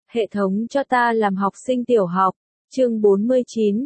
Hệ thống cho ta làm học sinh tiểu học. Chương 49,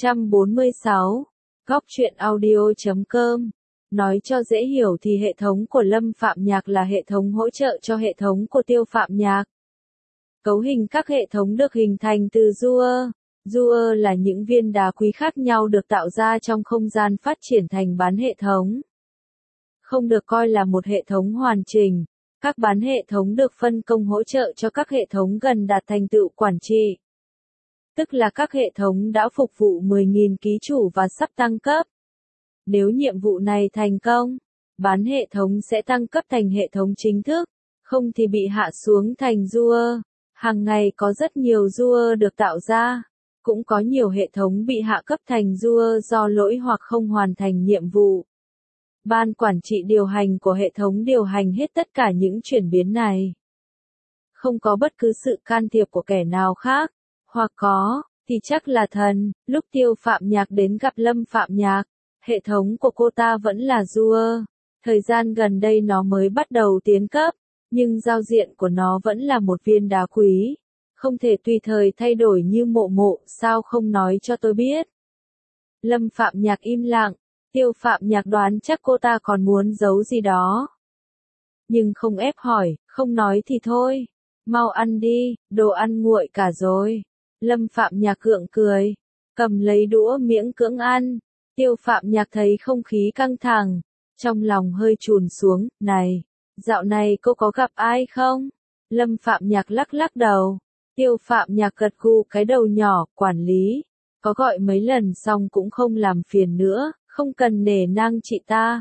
146. Góc truyện audio.com. Nói cho dễ hiểu thì hệ thống của Lâm Phạm Nhạc là hệ thống hỗ trợ cho hệ thống của Tiêu Phạm Nhạc. Cấu hình các hệ thống được hình thành từ Duer. Duer là những viên đá quý khác nhau được tạo ra trong không gian phát triển thành bán hệ thống. Không được coi là một hệ thống hoàn chỉnh. Các bán hệ thống được phân công hỗ trợ cho các hệ thống gần đạt thành tựu quản trị. Tức là các hệ thống đã phục vụ 10.000 ký chủ và sắp tăng cấp. Nếu nhiệm vụ này thành công, bán hệ thống sẽ tăng cấp thành hệ thống chính thức, không thì bị hạ xuống thành Duer. Hàng ngày có rất nhiều Duer được tạo ra, cũng có nhiều hệ thống bị hạ cấp thành Duer do lỗi hoặc không hoàn thành nhiệm vụ. Ban quản trị điều hành của hệ thống điều hành hết tất cả những chuyển biến này. Không có bất cứ sự can thiệp của kẻ nào khác, hoặc có, thì chắc là thần. Lúc Tiêu Phạm Nhạc đến gặp Lâm Phạm Nhạc, hệ thống của cô ta vẫn là Duer. Thời gian gần đây nó mới bắt đầu tiến cấp, nhưng giao diện của nó vẫn là một viên đá quý. Không thể tùy thời thay đổi như Mộ Mộ, sao không nói cho tôi biết. Lâm Phạm Nhạc im lặng. Tiêu Phạm Nhạc đoán chắc cô ta còn muốn giấu gì đó. Nhưng không ép hỏi, không nói thì thôi. Mau ăn đi, đồ ăn nguội cả rồi. Lâm Phạm Nhạc gượng cười, cầm lấy đũa miễn cưỡng ăn. Tiêu Phạm Nhạc thấy không khí căng thẳng, trong lòng hơi chùn xuống. Này, dạo này cô có gặp ai không? Lâm Phạm Nhạc lắc lắc đầu. Tiêu Phạm Nhạc gật gù cái đầu nhỏ. Quản lý, có gọi mấy lần xong cũng không làm phiền nữa. Không cần nể nang chị ta.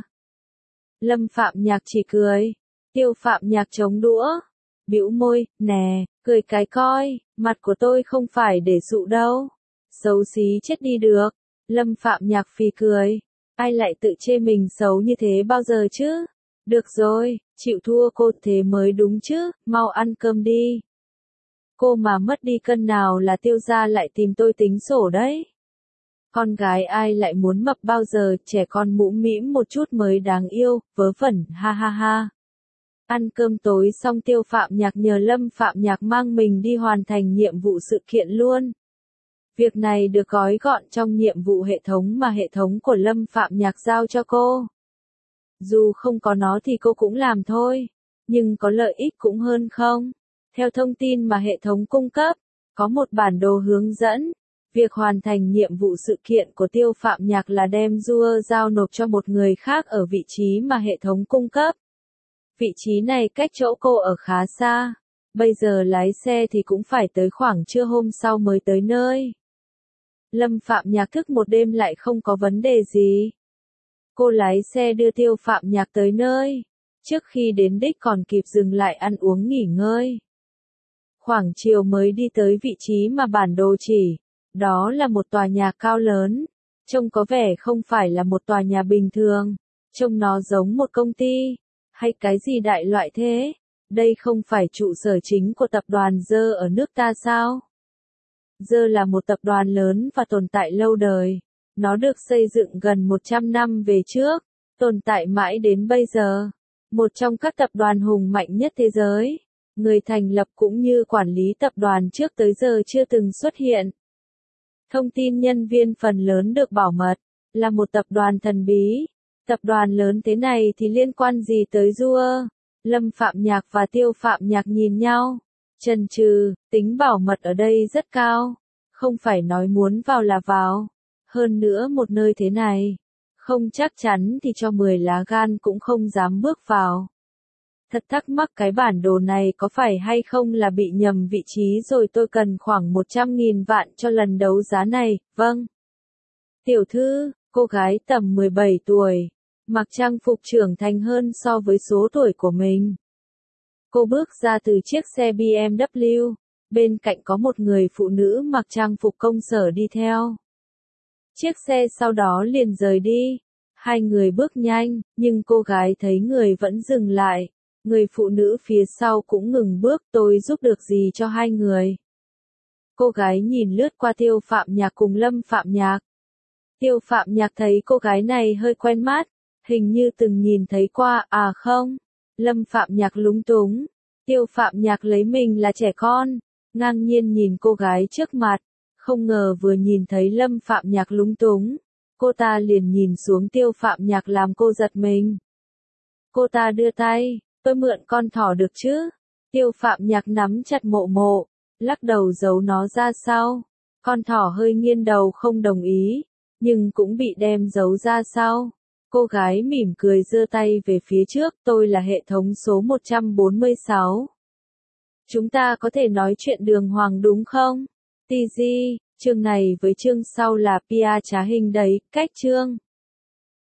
Lâm Phạm Nhạc chỉ cười. Tiêu Phạm Nhạc chống đũa, bĩu môi, nè, cười cái coi, mặt của tôi không phải để dụ đâu. Xấu xí chết đi được. Lâm Phạm Nhạc phì cười. Ai lại tự chê mình xấu như thế bao giờ chứ? Được rồi, chịu thua cô thế mới đúng chứ, mau ăn cơm đi. Cô mà mất đi cân nào là Tiêu gia lại tìm tôi tính sổ đấy. Con gái ai lại muốn mập bao giờ, trẻ con mũm mĩm một chút mới đáng yêu, vớ vẩn, ha ha ha. Ăn cơm tối xong Tiêu Phạm Nhạc nhờ Lâm Phạm Nhạc mang mình đi hoàn thành nhiệm vụ sự kiện luôn. Việc này được gói gọn trong nhiệm vụ hệ thống mà hệ thống của Lâm Phạm Nhạc giao cho cô. Dù không có nó thì cô cũng làm thôi, nhưng có lợi ích cũng hơn không. Theo thông tin mà hệ thống cung cấp, có một bản đồ hướng dẫn. Việc hoàn thành nhiệm vụ sự kiện của Tiêu Phạm Nhạc là đem Duer giao nộp cho một người khác ở vị trí mà hệ thống cung cấp. Vị trí này cách chỗ cô ở khá xa. Bây giờ lái xe thì cũng phải tới khoảng trưa hôm sau mới tới nơi. Lâm Phạm Nhạc thức một đêm lại không có vấn đề gì. Cô lái xe đưa Tiêu Phạm Nhạc tới nơi. Trước khi đến đích còn kịp dừng lại ăn uống nghỉ ngơi. Khoảng chiều mới đi tới vị trí mà bản đồ chỉ. Đó là một tòa nhà cao lớn. Trông có vẻ không phải là một tòa nhà bình thường. Trông nó giống một công ty. Hay cái gì đại loại thế? Đây không phải trụ sở chính của tập đoàn Dơ ở nước ta sao? Dơ là một tập đoàn lớn và tồn tại lâu đời. Nó được xây dựng gần 100 năm về trước. Tồn tại mãi đến bây giờ. Một trong các tập đoàn hùng mạnh nhất thế giới. Người thành lập cũng như quản lý tập đoàn trước tới giờ chưa từng xuất hiện. Thông tin nhân viên phần lớn được bảo mật, là một tập đoàn thần bí. Tập đoàn lớn thế này thì liên quan gì tới Duer? Lâm Phạm Nhạc và Tiêu Phạm Nhạc nhìn nhau. Chần chừ, tính bảo mật ở đây rất cao. Không phải nói muốn vào là vào. Hơn nữa một nơi thế này, không chắc chắn thì cho 10 lá gan cũng không dám bước vào. Thật thắc mắc cái bản đồ này có phải hay không là bị nhầm vị trí rồi, tôi cần khoảng 100.000 vạn cho lần đấu giá này. Vâng. Tiểu thư, cô gái tầm 17 tuổi, mặc trang phục trưởng thành hơn so với số tuổi của mình. Cô bước ra từ chiếc xe BMW, bên cạnh có một người phụ nữ mặc trang phục công sở đi theo. Chiếc xe sau đó liền rời đi. Hai người bước nhanh, nhưng cô gái thấy người vẫn dừng lại. Người phụ nữ phía sau cũng ngừng bước. Tôi giúp được gì cho hai người? Cô gái nhìn lướt qua Tiêu Phạm Nhạc cùng Lâm Phạm Nhạc. Tiêu Phạm Nhạc thấy cô gái này hơi quen mắt, hình như từng nhìn thấy qua. À không. Lâm Phạm Nhạc lúng túng. Tiêu Phạm Nhạc lấy mình là trẻ con. ngang nhiên nhìn cô gái trước mặt, không ngờ vừa nhìn thấy Lâm Phạm Nhạc lúng túng, cô ta liền nhìn xuống Tiêu Phạm Nhạc làm cô giật mình. Cô ta đưa tay, tôi mượn con thỏ được chứ? Tiêu Phạm Nhạc nắm chặt Mộ Mộ, lắc đầu giấu nó ra sau. Con thỏ hơi nghiêng đầu không đồng ý, nhưng cũng bị đem giấu ra sau. Cô gái mỉm cười giơ tay về phía trước, tôi là hệ thống số 146. Chúng ta có thể nói chuyện đường hoàng đúng không? TG, chương này với chương sau là PR trá hình đấy, cách chương.